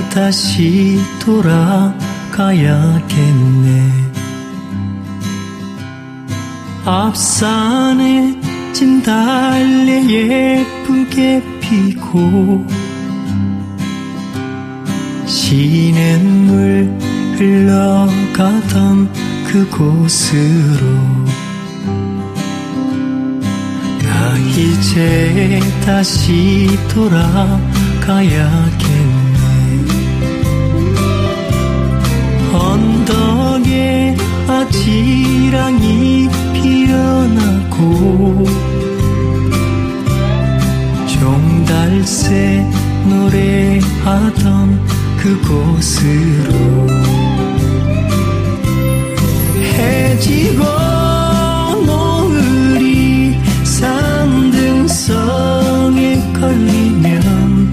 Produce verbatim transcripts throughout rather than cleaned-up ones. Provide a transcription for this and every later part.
다시 돌아가야겠네. 앞산에 진달래 예쁘게 피고 시냇물 흘러가던 그곳으로 나 이제 다시 돌아가야겠네. 언덕에 아지랑이 피어나고 종달새 노래하던 그곳으로 해지고 노을이 산등성에 걸리면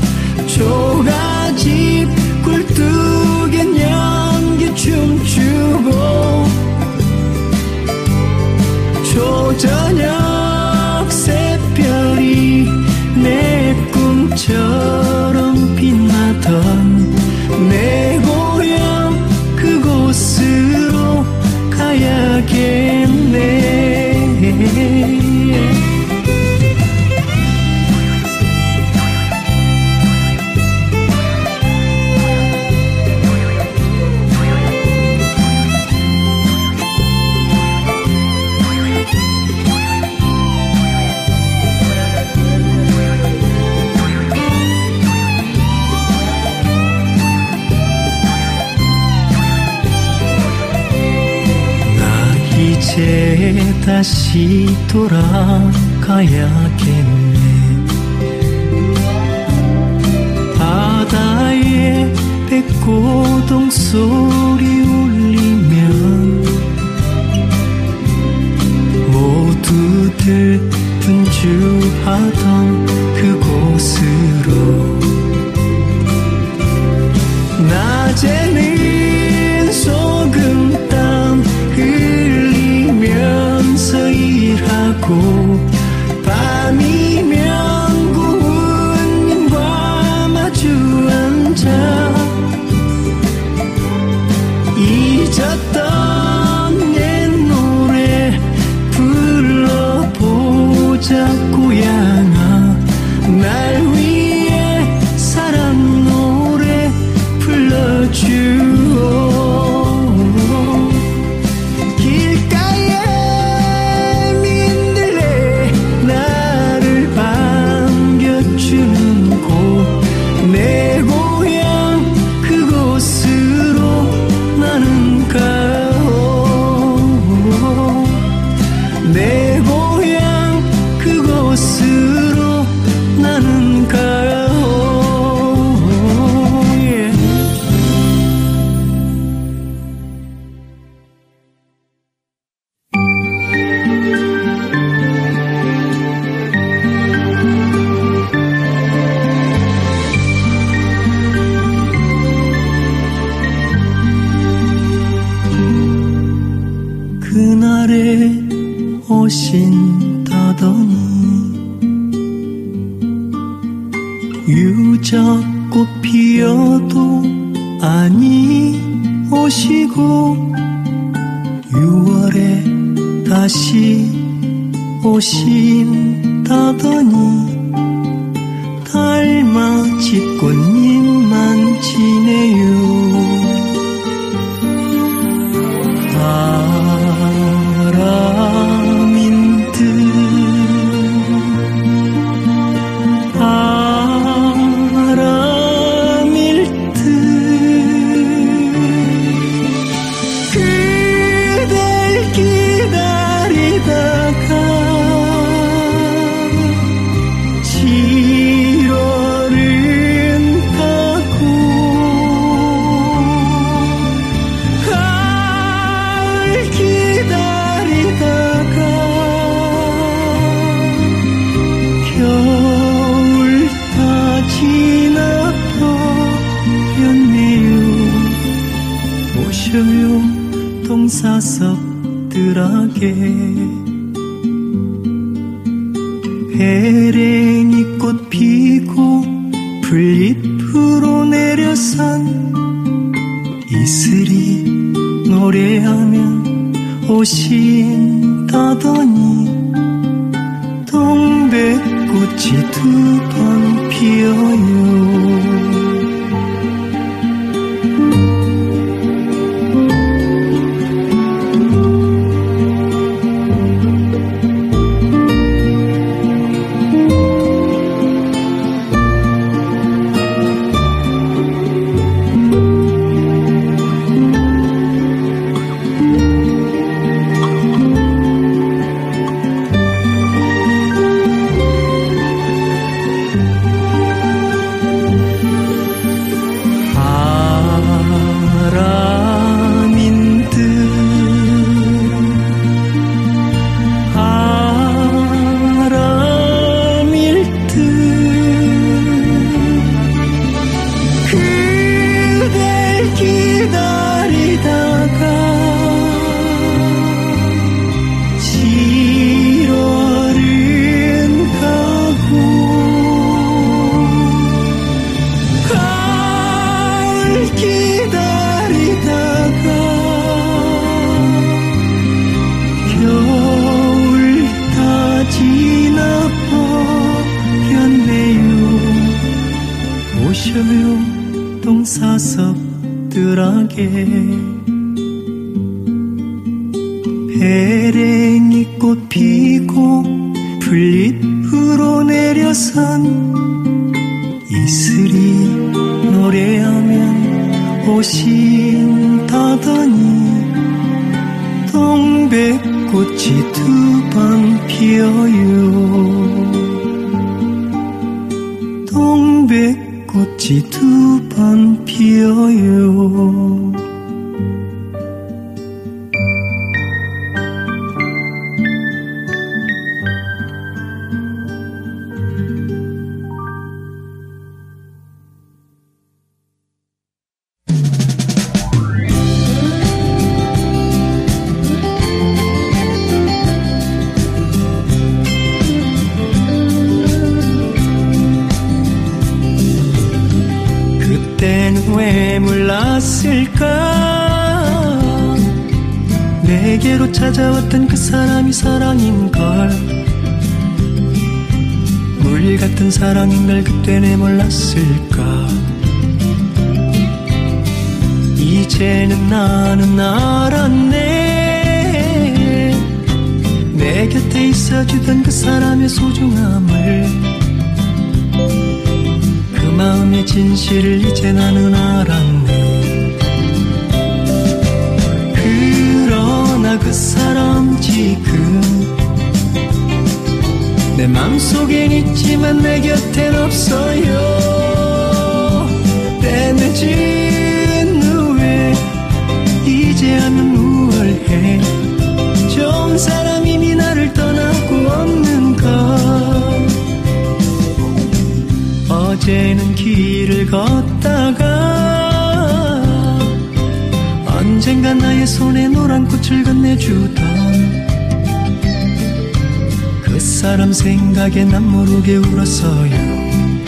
조가집 굴뚝엔 연기 춤추고 초저녁 새별이 내 꿈처럼 빛나던 내 고향 그곳으로 가야겠네. 이제 다시 돌아가야겠네. 바다에 백고동 소리 울리면 모두들 분주하던 그곳으로 낮에는 소금땀 흘리면서 일하고 밤이면 구은님과 마주 앉아 잊었던 옛 노래 불러보자. 고향아 날 위해 사랑 노래 불러주오. 길가에 민들레 나를 반겨주는 곳 내 고향 그곳으로 나는 가오. 내 고향 그곳으로 나는 가오. yeah. 그날에 오신다더니 유자꽃 피어도 아니 오시고 유월에 다시 오신다더니 달맞이 꽃잎만 지네요. 바람인 듯 바람일 듯 그댈 기다리다가 칠월은 가고 가을 기다리다가 겨울 다 지나버렸네요. 보셔요 동사섭들하게 베랭이 꽃 피고 풀잎으로 내려선 이슬이 노래하면 오신다더니 동백꽃이 두 번 피어요. 배랭이 꽃 피고 풀잎으로 내려선 이슬이 노래하면 오신다더니 동백꽃이 두 번 피어요. 동백꽃이 두 번 피어요. 왜 몰랐을까? 내게로 찾아왔던 그 사람이 사랑인걸, 물 같은 사랑인걸 그때 내 몰랐을까? 이제는 나는 알았네. 내 곁에 있어주던 그 사람의 소중함을, 그 마음의 진실을 이제 나는 알았네. 그러나 그 사람 지금 내 맘속엔 있지만 내 곁엔 없어요. 때 늦은 후에 이제야면 무얼 해. 좋은 사람 이미 나를 떠나고 없는 것. 어제는 길을 걷다가 언젠가 나의 손에 노란 꽃을 건네주던 그 사람 생각에 난 모르게 울었어요.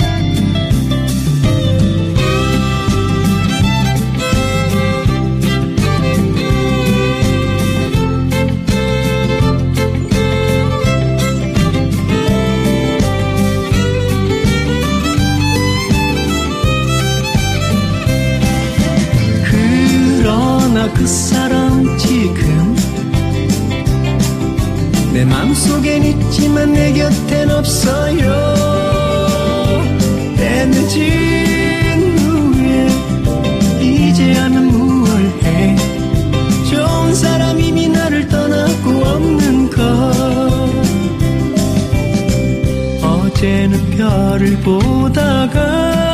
그 사람 지금 내 맘속엔 있지만 내 곁엔 없어요. 때 늦은 후에 이제야면 무얼 해. 좋은 사람 이미 나를 떠나고 없는 것. 어제는 별을 보다가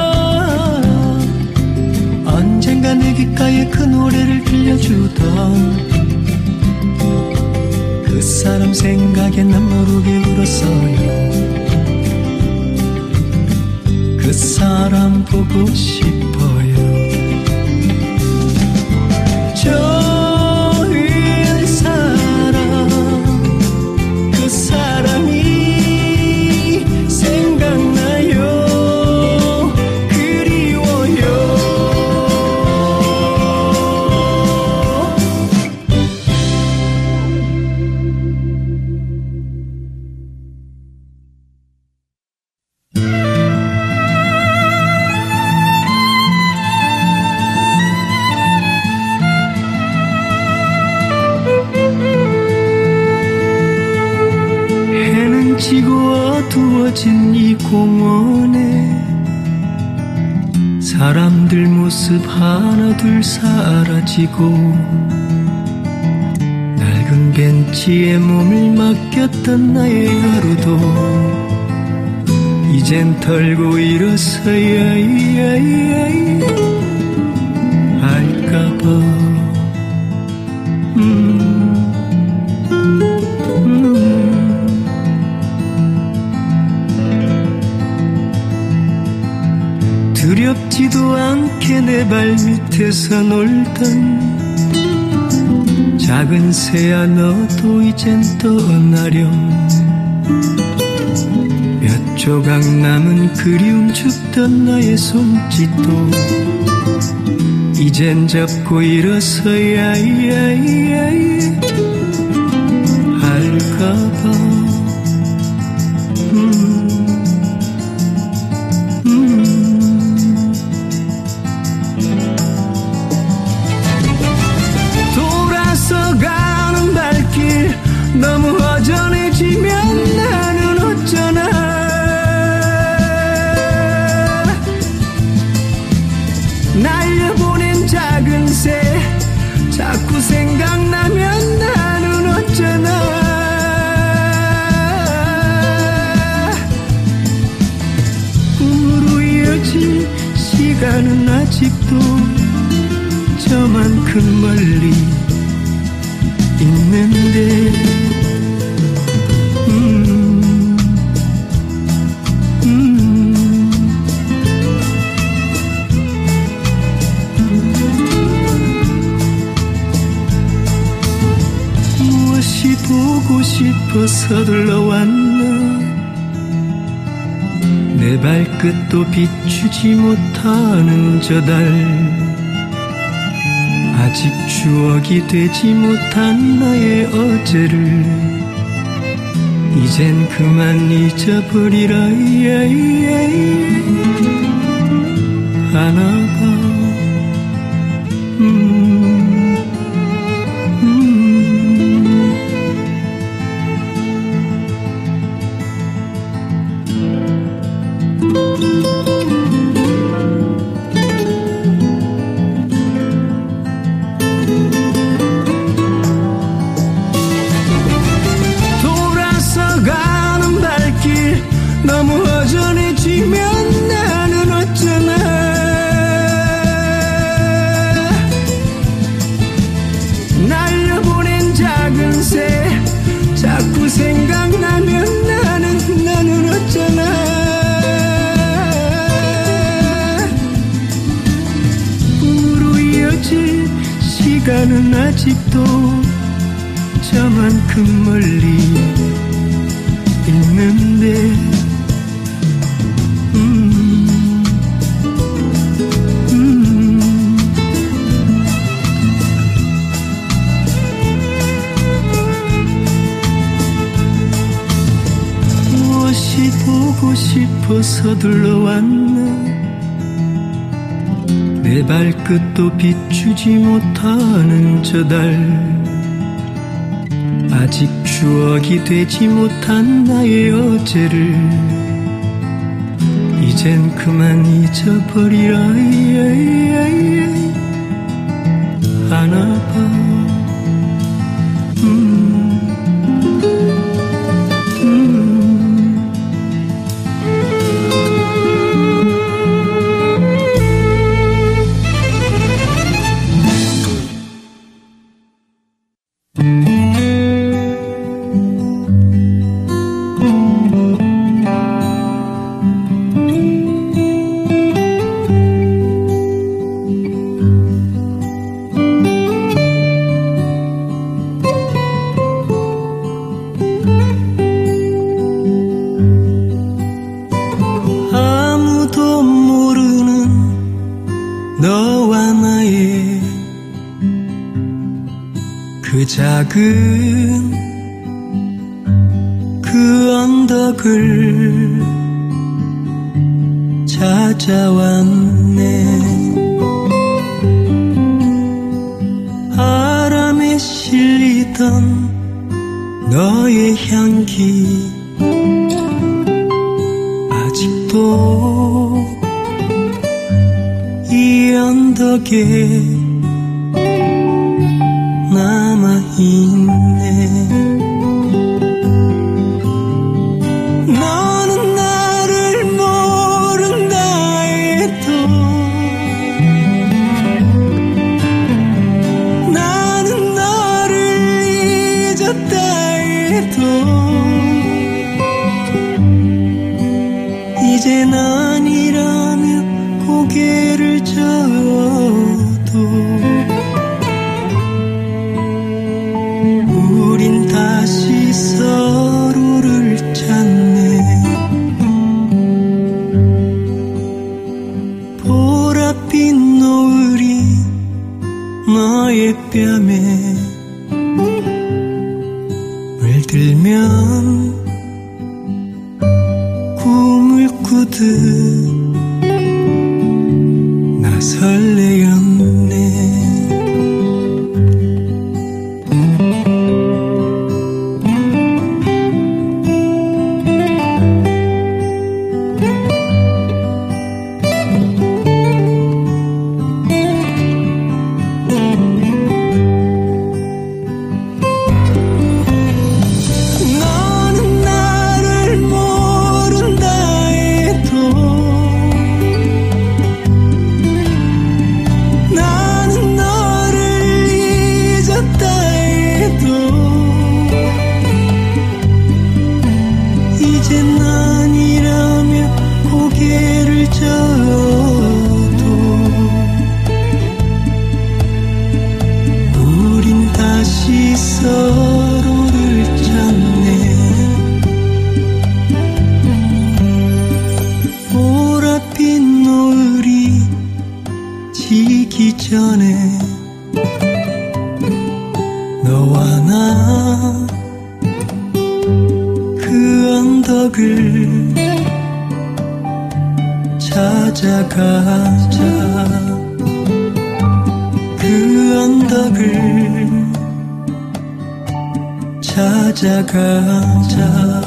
언젠가 내 귓가에 그 노래를 들려주던 그 사람 생각에 난 모르게 울었어요. 그 사람 보고 싶어요. 좋은 사람, 그 사람이 생각나요. 모습 하나 둘 사라지고 낡은 벤치에 몸을 맡겼던 나의 하루도 이젠 털고 일어서야 할까봐. 음, 음. 두렵지도 않게 내 발밑에서 놀던 작은 새야 너도 이젠 떠나렴. 몇 조각 남은 그리움 죽던 나의 손짓도 이젠 잡고 일어서야 할까봐. 음, 음. 돌아서 가는 발길 너무 허전해지면 나는 어쩌나. 날려보낸 작은 새 자꾸 생각나면 나는 어쩌나. 꿈으로 이어진 시간은 아직도 저만큼 멀리 있는데. 음, 음. 무엇이 보고 싶어 서둘러 왔나. 내 발끝도 비추지 못하는 저 달. 아직 추억이 되지 못한 나의 어제를 이젠 그만 잊어버리라 하나봐. 음, 음. 너무 허전해지면 나는 어쩌나. 날려보낸 작은 새 자꾸 생각나면 나는 나는 어쩌나. 꿈으로 이어질 시간은 아직도 저만큼 멀리 있는데. 보고 싶어 서둘러 왔나. 내 발끝도 비추지 못하는 저 달. 아직 추억이 되지 못한 나의 어제를 이젠 그만 잊어버리라 하나봐. 음. 작은 그 언덕을 찾아왔네. 바람에 실리던 너의 향기 아직도 이 언덕 언덕에 남아있네. 너는 나를 모른다 해도 나는 너를 잊었다 해도 이젠 아니라며 고개를 져도 우린 다시 서로를 찾네. 보랏빛 노을이 너의 뺨에 물들면 꿈을 꾸듯 나 설레었네. 서로를 찾네. 보랏빛 노을이 지기 전에 너와 나 그 언덕을 찾아가자. 그 언덕을 찾아가자.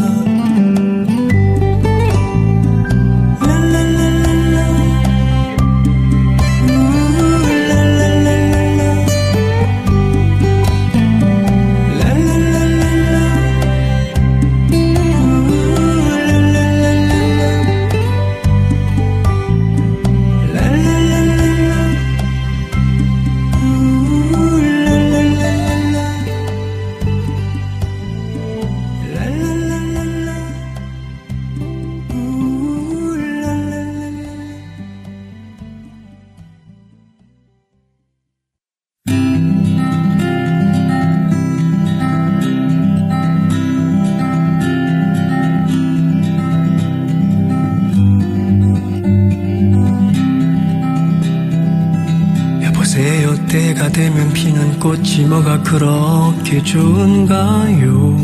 때가 되면 피는 꽃이 뭐가 그렇게 좋은가요?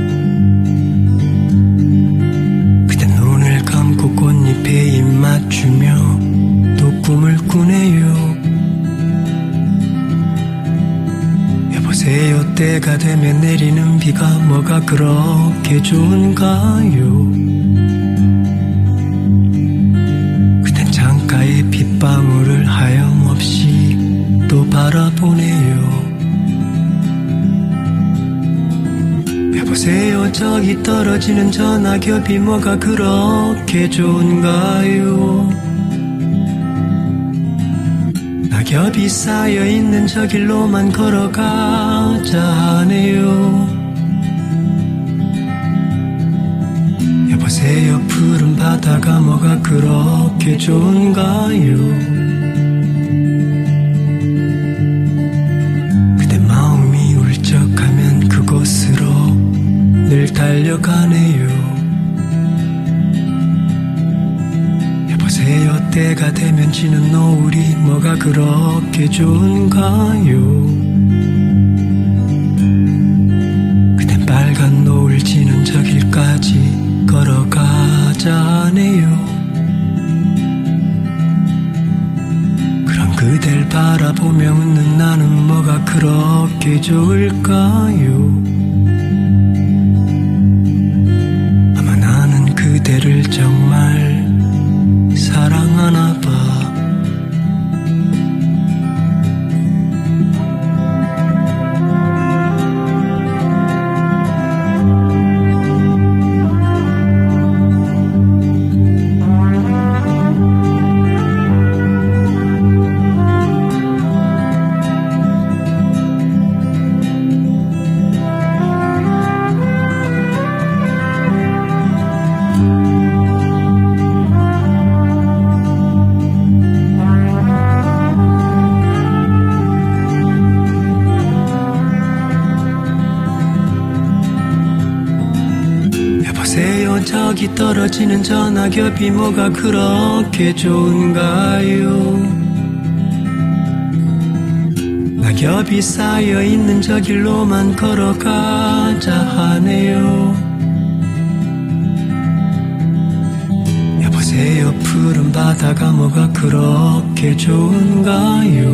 그대 눈을 감고 꽃잎에 입 맞추며 또 꿈을 꾸네요. 여보세요, 때가 되면 내리는 비가 뭐가 그렇게 좋은가요? 그댄 창가에 빗방울을 하염없이 또 바라보네요. 여보세요, 저기 떨어지는 저 낙엽이 뭐가 그렇게 좋은가요? 낙엽이 쌓여있는 저 길로만 걸어가자 하네요. 여보세요, 푸른 바다가 뭐가 그렇게 좋은가요? 그곳으로 늘 달려가네요. 여보세요, 때가 되면 지는 노을이 뭐가 그렇게 좋은가요? 그댄 빨간 노을 지는 저 길까지 걸어가자 하네요. 그런 그댈 바라보며 웃는 나는 뭐가 그렇게 좋을까요? 아마 나는 그대를 정말 사랑하나 봐. 저기 떨어지는 저 낙엽이 뭐가 그렇게 좋은가요? 낙엽이 쌓여있는 저 길로만 걸어가자 하네요. 여보세요, 푸른 바다가 뭐가 그렇게 좋은가요?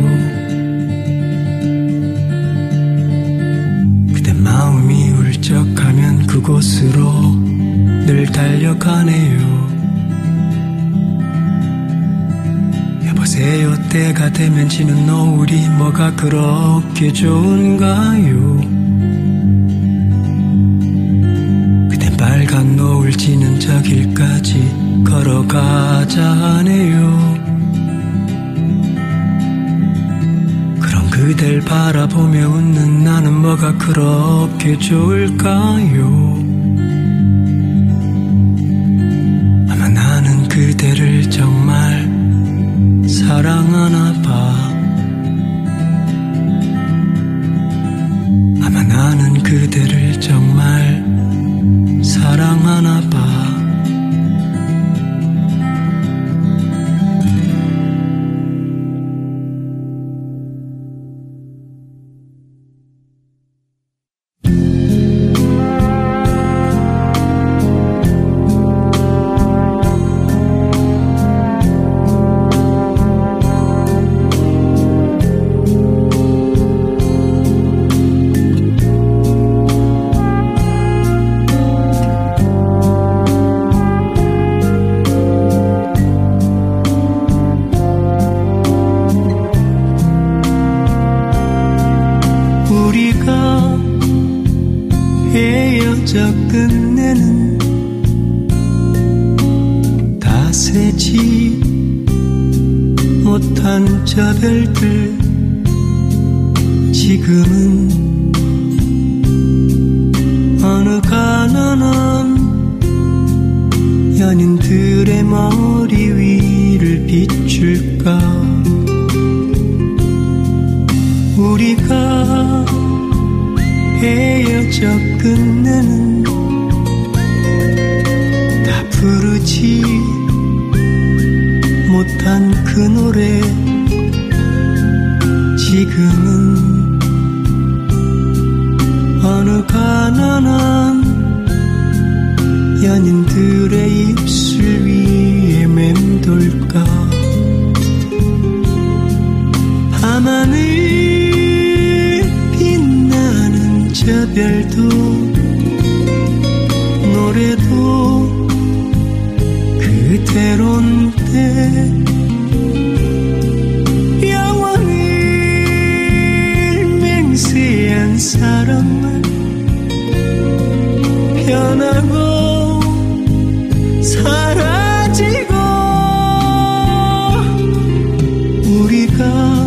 그대 마음이 울적하면 그곳으로 늘 달려가네요. 여보세요, 때가 되면 지는 노을이 뭐가 그렇게 좋은가요? 그댄 빨간 노을 지는 저 길까지 걸어가자 하네요. 그럼 그댈 바라보며 웃는 나는 뭐가 그렇게 좋을까요? 아마 나는 그대를 정말 사랑하나 봐. 아마 나는 그대를 정말 사랑하나 봐. 헤어져 끝내는 다 세지 못한 저 별들 지금은 어느 가난한 연인들의 머리 위를 비출까. 우리가 헤어져 끝내는 다 부르지 못한 그 노래 지금은 어느 가난한 연인들의 입술 위에 맴돌까. 밤하늘 저 별도 노래도 그대로인데 영원히 맹세한 사랑만 변하고 사라지고 우리가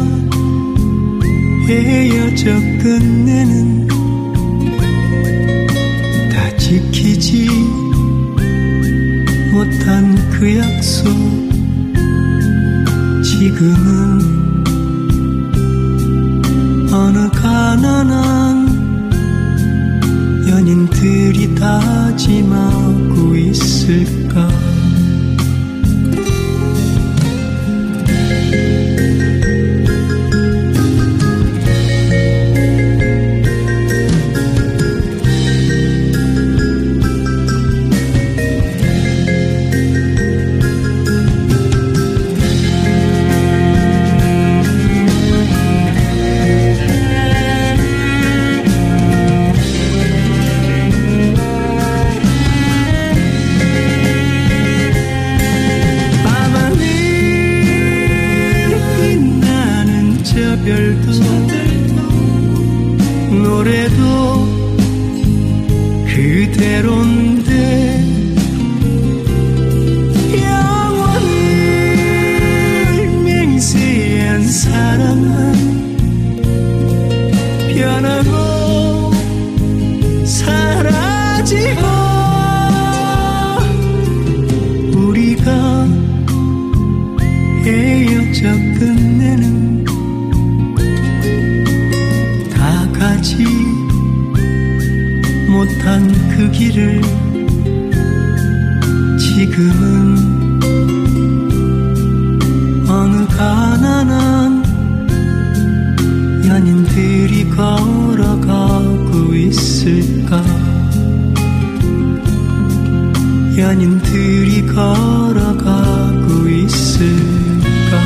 헤어져 끝내는 지키지 못한 그 약속 지금은 어느 가난한 연인들이 다짐하고 있을까. 별도 노래도 그대로인데 영원히 맹세한 사랑만 변하고 사라지고 우리가 헤어져 끝내는 가지 못한 그 길을 지금은 어느 가난한 연인들이 걸어가고 있을까. 연인들이 걸어가고 있을까.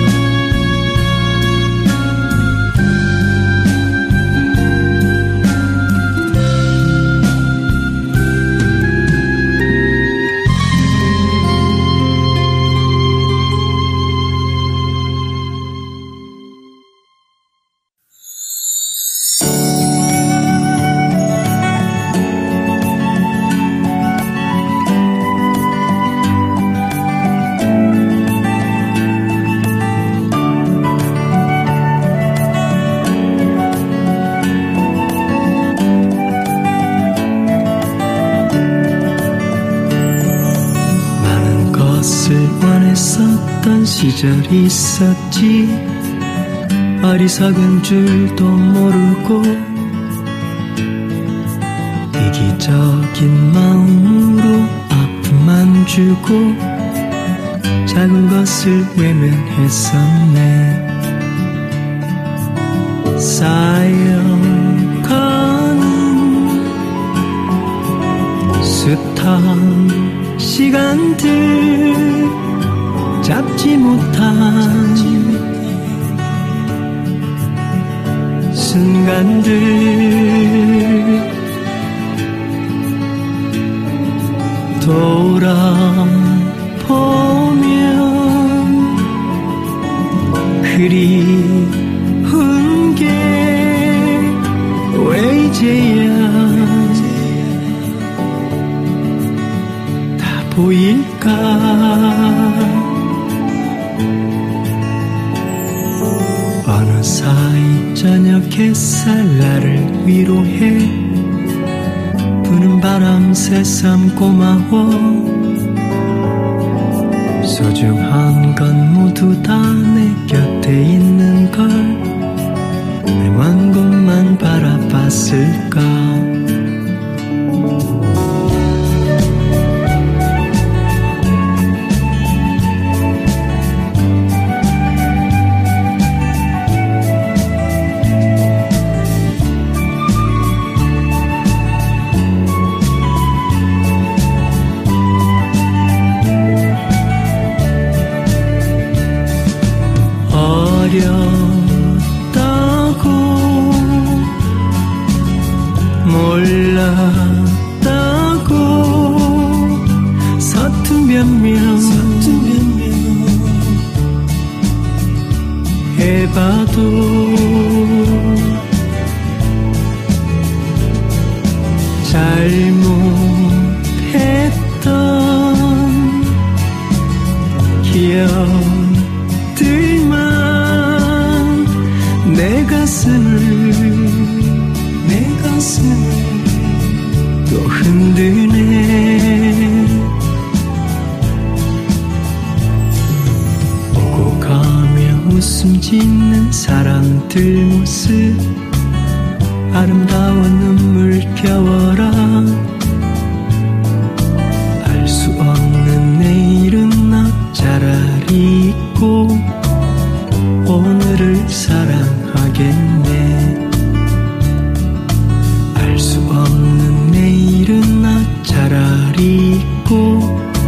시절이 있었지. 어리석은 줄도 모르고 이기적인 마음으로 아픔만 주고 작은 것을 외면했었네. 쌓여가는 숱한 시간들 잡지 못한 순간들 돌아보면 그리운 게 왜 이제야 다 보일까. 어느 사이 저녁 햇살 나를 위로해 부는 바람 새삼 고마워. 소중한 건 모두 다 내 곁에 있는 걸 맹한 곳만 바라봤을까. 어렸다고 몰랐다고 서툰 변명 해봐도 잘못했던 기억들만 내 가슴을 내 가슴을 또 흔드네. 오고 가며 웃음 짓는 사람들 모습 아름다워 눈물 겨워라. 알 수 없는 내일은 나 차라리 잊고 오늘을 사랑하겠네. 알 수 없는 내일은 나 차라리 잊고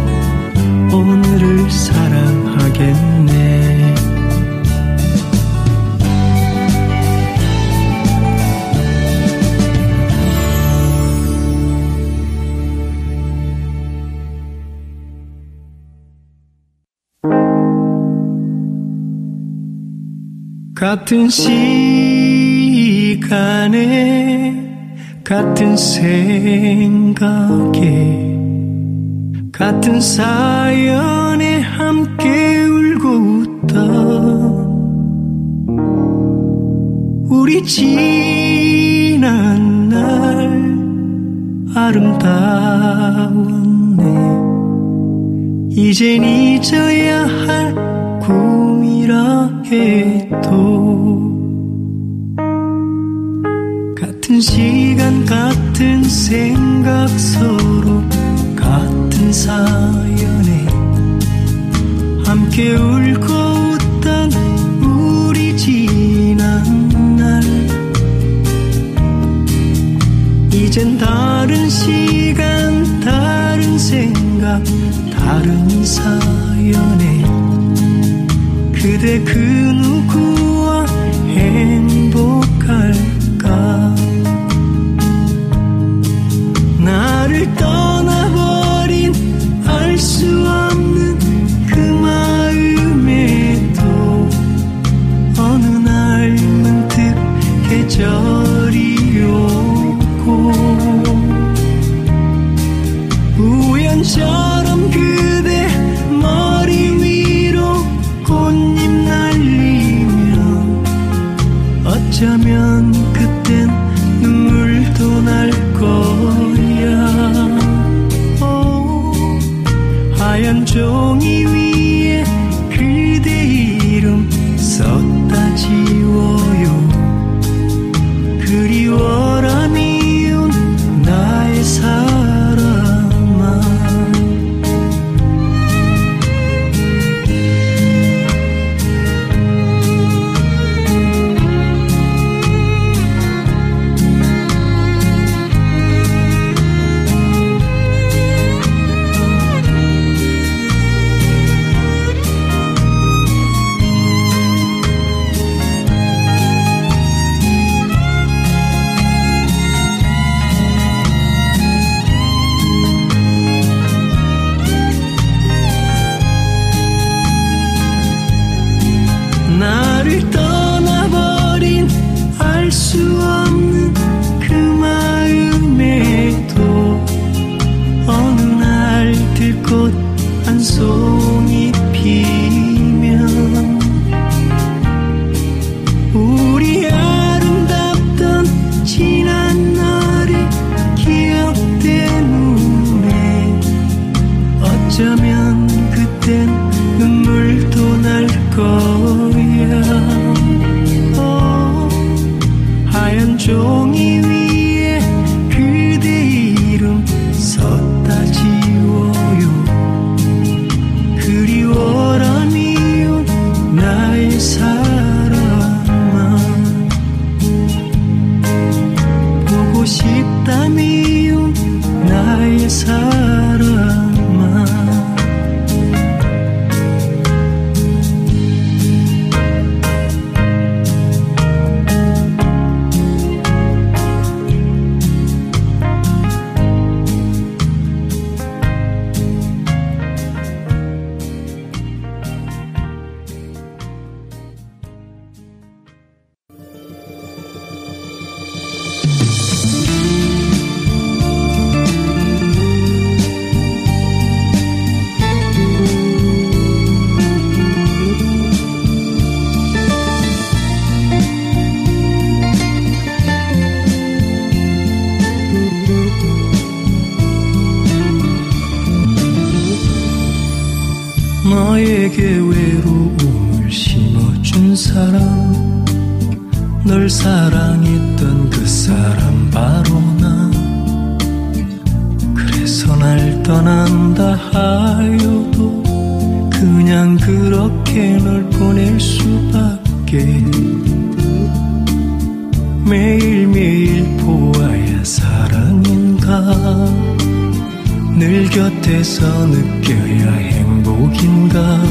오늘을 사랑하겠네. 같은 시간에 같은 생각에 같은 사연에 함께 울고 웃다. 우리 지난 날 아름다웠네. 이젠 잊어야 할 꿈이라 해도 같은 시간 같은 생각 서로 같은 다른 사연에 함께 울고 웃던 우리 지난 날 이젠 다른 시간 다른 생각 다른 사연에 그대 그 누구와 행복할까 나를 떠나버린 알 수 없는 그 마음에도 어느 날 문득 계절이 오고 우연처럼 그대 머리 위로 꽃잎 날리면 어쩌면 그땐 눈물도 날 거야 오, 하얀 종이 위에 그대 이름 썼다 지워요 그리워라 미운 나의 사람아 나를 떠나버린 알 수 없는 그 마음에도 어느 날 들꽃 한 송이 피면 우리 아름답던 지난 날이 기억되는데 어쩌면 그땐 눈물도 날 거야 어, 하얀 종이 위에 그대 이름 썼다 지워요 그리워라 미운 나의 사람아 보고 싶다 미운 나의 사람아 너에게 외로움을 심어준 사람 널 사랑했던 그 사람 바로 나 그래서 날 떠난다 하여도 그냥 그렇게 널 보낼 수밖에 매일매일 보아야 사랑인가 늘 곁에서 느껴야 행복인가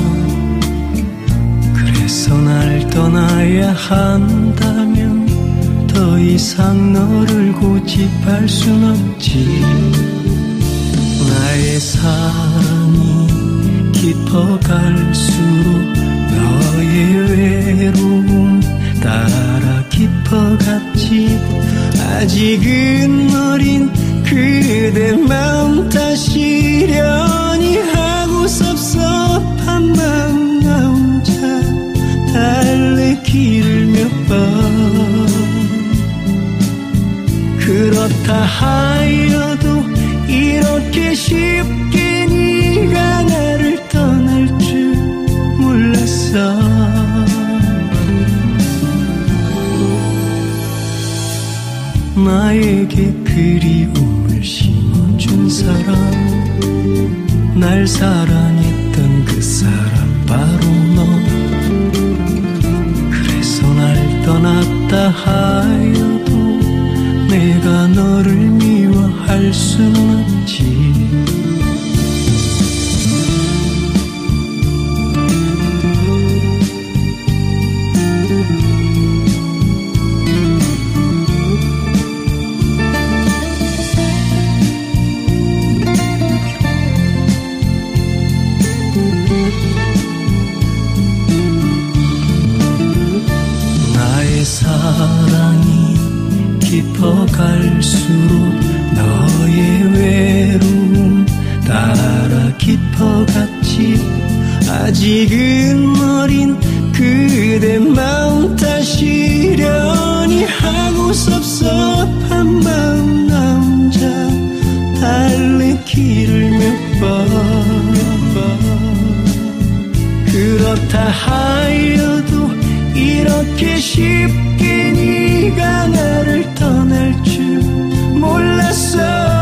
그래서 날 떠나야 한다면 더 이상 너를 고집할 순 없지 나의 사랑이 깊어갈수록 너의 외로움 따라 깊어갔지 아직은 어린 그대 마음 다시려니 하고 섭섭한 마음 나 혼자 달래기를 몇 번 그렇다 하여도 이렇게 쉽게 네가 나를 떠날 줄 몰랐어 나에게 그리움을 심어준 사람 날 사랑했던 그 사람 바로 너. 그래서 날 떠났다 하여도 내가 너를 미워할 수는 없지. 사랑이 깊어갈수록 너의 외로움 따라 깊어갔지. 아직은 어린 그대 마음 다시려니 하고 섭섭한 마음 남자 달래기를 몇 번 그렇다 하여도 이렇게 쉽게 네가 나를 떠날 줄 몰랐어.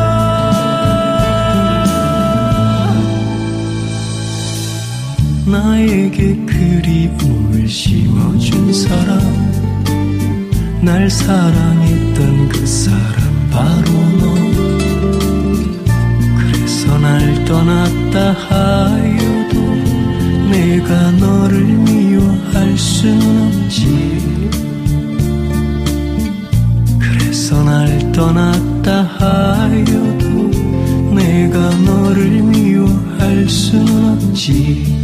나에게 그리움을 심어준 사람, 날 사랑했던 그 사람 바로 너. 그래서 날 떠났다 하여도 내가 너를 미워할 수는 없지. 그래서 날 떠났다 하여도 내가 너를 미워할 수는 없지.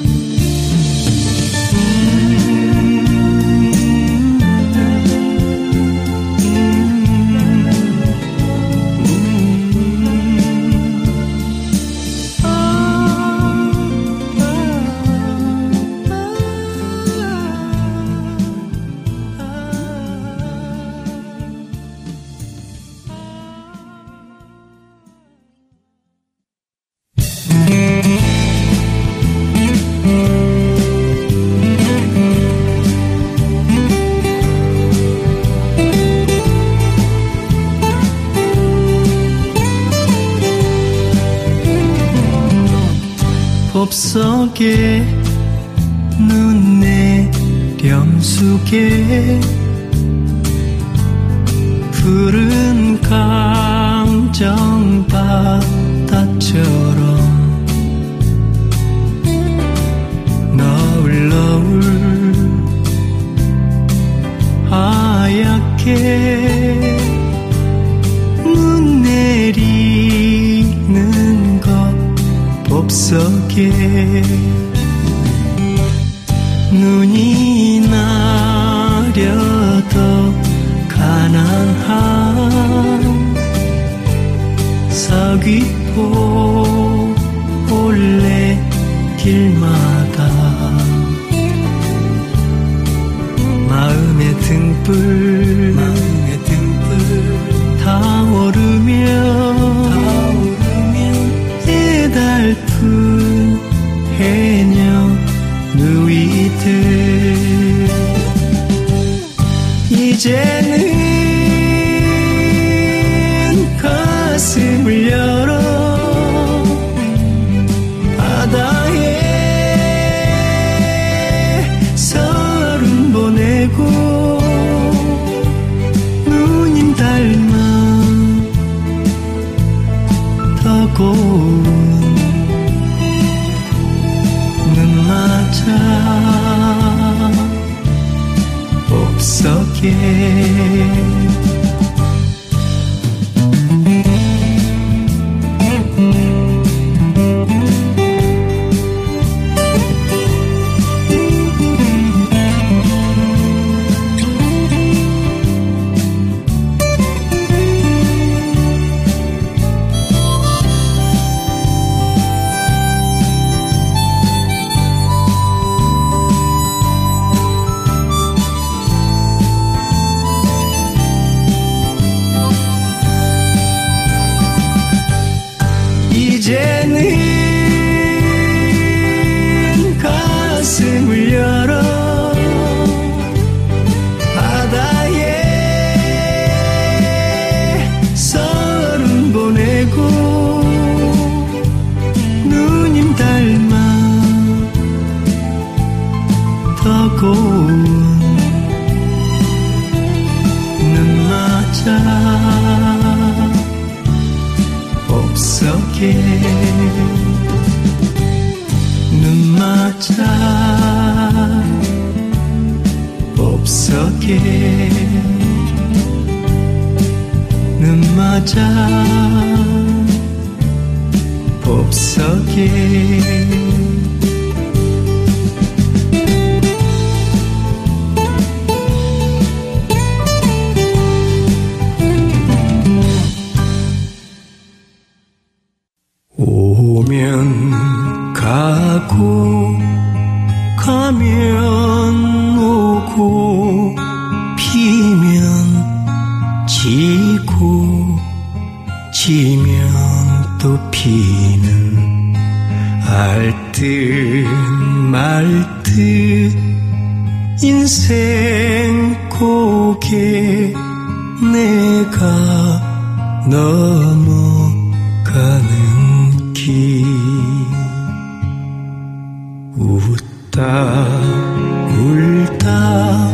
봅속에 눈 내렴수게 푸른 강정 바다처럼 너울너울 하얗게 눈 내리는 것 봅속에 눈이 나려도 가난한 서귀포 올레길마다 마음의 등불 마음의 등불 타오르며 타오르며 애달픈 해녀 누이들 이제는 가슴을 열어 바다에 서른 보내고 누님 닮아 더 고운 눈 맞아 봅속에 이제는 가슴을 열어 바다에 서른 보내고 때는 맞아 봅석에 오면 가고 가면 오고 피면 지고 지면 또 피는 알듯 말듯 인생 고개 내가 넘어가는 길 웃다 울다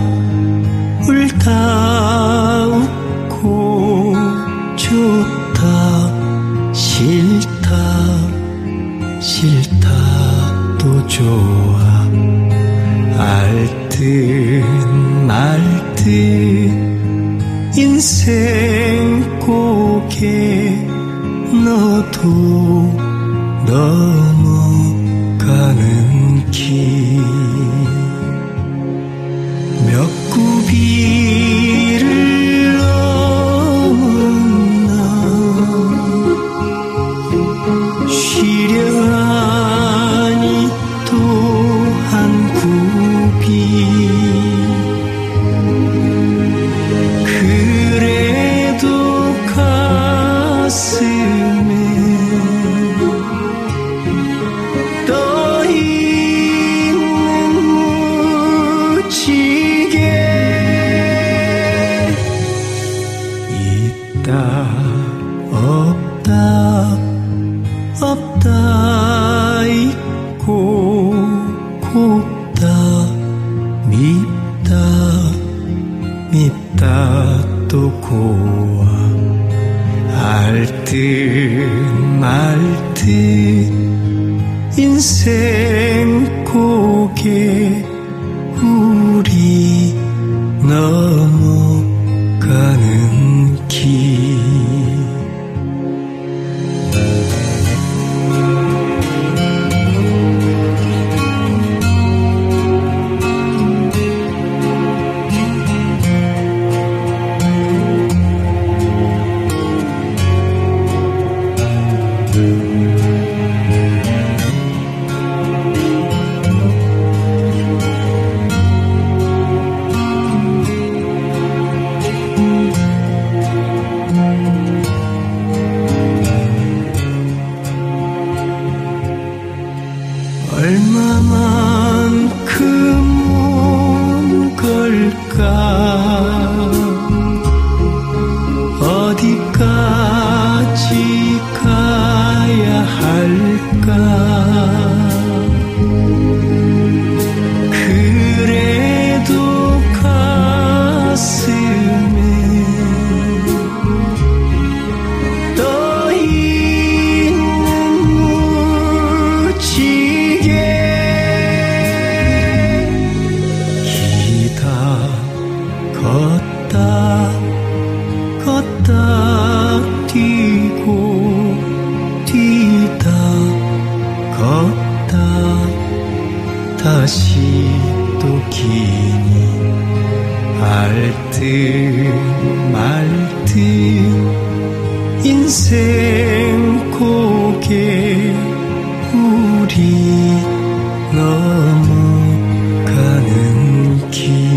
울다 웃고 좋다 싫다 싫다 또 좋아 알듯 말듯 인생 고개 너도 넘어가는 길 몇 구비를 넘었나 쉬려 하니 또 한 구비 그래도 가슴에 떠 있는 무지개 있다 없다 없다 있고 곱다 밉다 밉다 또 고와 알듯 말듯 인생 고개 우리 넘어가는 길 얼마만큼 온 걸까 어디까지 가야 할까 그래도 가슴에 떠 있는 무지개 걷다 걷다 뛰고 뛰다 걷다 다시 또 기니 알듯 말듯 인생 고개 우리 넘어가는 길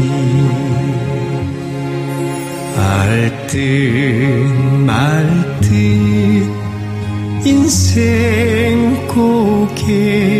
알듯 말듯 인생 고개